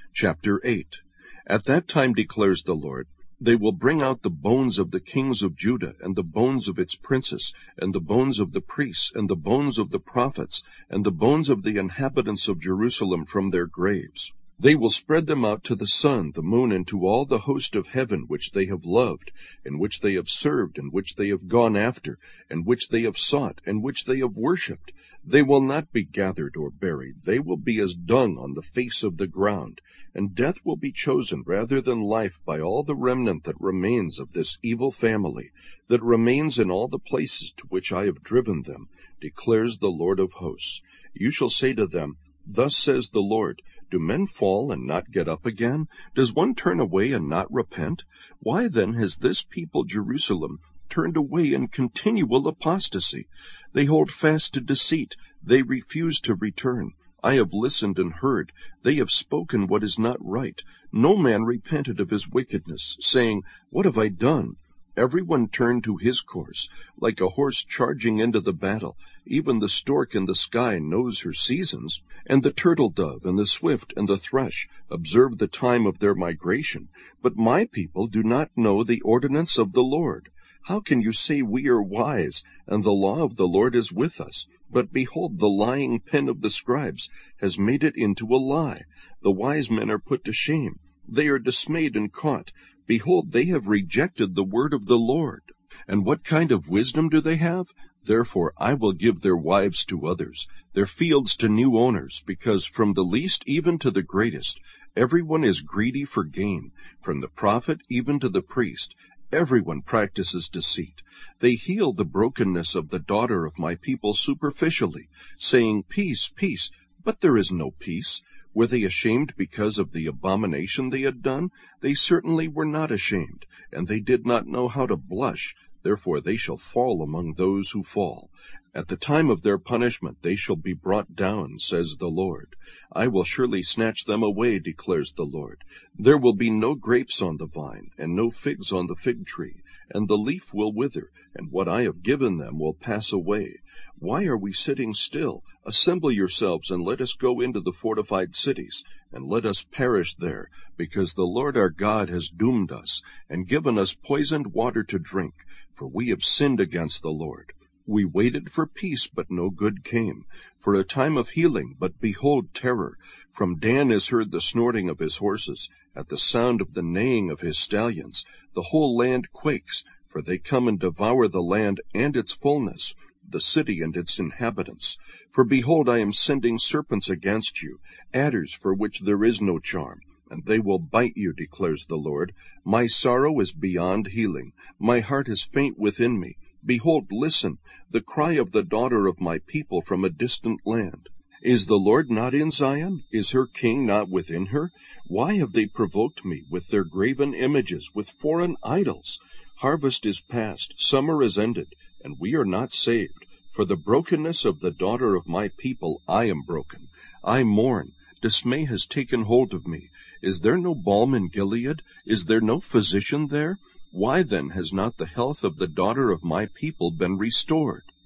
Chapter 8. At that time, declares the Lord, they will bring out the bones of the kings of Judah, and the bones of its princes, and the bones of the priests, and the bones of the prophets, and the bones of the inhabitants of Jerusalem from their graves. They will spread them out to the sun, the moon, and to all the host of heaven which they have loved, and which they have served, and which they have gone after, and which they have sought, and which they have worshipped. They will not be gathered or buried. They will be as dung on the face of the ground. And death will be chosen rather than life by all the remnant that remains of this evil family, that remains in all the places to which I have driven them, declares the Lord of hosts. You shall say to them, Thus says the Lord, do men fall and not get up again? Does one turn away and not repent? Why then has this people Jerusalem turned away in continual apostasy? They hold fast to deceit. They refuse to return. I have listened and heard. They have spoken what is not right. No man repented of his wickedness, saying, What have I done? Everyone turned to his course, like a horse charging into the battle. Even the stork in the sky knows her seasons, and the turtle dove and the swift and the thrush observe the time of their migration. But my people do not know the ordinance of the Lord. How can you say we are wise, and the law of the Lord is with us? But behold, the lying pen of the scribes has made it into a lie. The wise men are put to shame. They are dismayed and caught. Behold, they have rejected the word of the Lord. And what kind of wisdom do they have? Therefore I will give their wives to others, their fields to new owners, because from the least even to the greatest, everyone is greedy for gain, from the prophet even to the priest. Everyone practices deceit. They heal the brokenness of the daughter of my people superficially, saying, Peace, peace, but there is no peace. Were they ashamed because of the abomination they had done? They certainly were not ashamed, and they did not know how to blush. Therefore they shall fall among those who fall. At the time of their punishment they shall be brought down, says the Lord. I will surely snatch them away, declares the Lord. There will be no grapes on the vine, and no figs on the fig tree, and the leaf will wither, and what I have given them will pass away. Why are we sitting still? Assemble yourselves, and let us go into the fortified cities, and let us perish there, because the Lord our God has doomed us, and given us poisoned water to drink, for we have sinned against the Lord. We waited for peace, but no good came, for a time of healing, but behold terror. From Dan is heard the snorting of his horses, at the sound of the neighing of his stallions. The whole land quakes, for they come and devour the land and its fullness, the city and its inhabitants. For behold, I am sending serpents against you, adders for which there is no charm, and they will bite you, declares the Lord. My sorrow is beyond healing. My heart is faint within me. Behold, listen, the cry of the daughter of my people from a distant land. Is the Lord not in Zion? Is her king not within her? Why have they provoked me with their graven images, with foreign idols? Harvest is past, summer is ended, and we are not saved. For the brokenness of the daughter of my people I am broken. I mourn. Dismay has taken hold of me. Is there no balm in Gilead? Is there no physician there? Why then has not the health of the daughter of my people been restored?